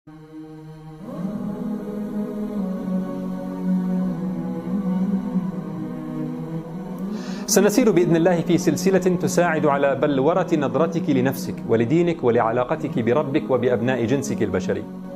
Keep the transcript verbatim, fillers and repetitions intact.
سنسير بإذن الله في سلسلة تساعد على بلورة نظرتك لنفسك ولدينك ولعلاقتك بربك وبأبناء جنسك البشري.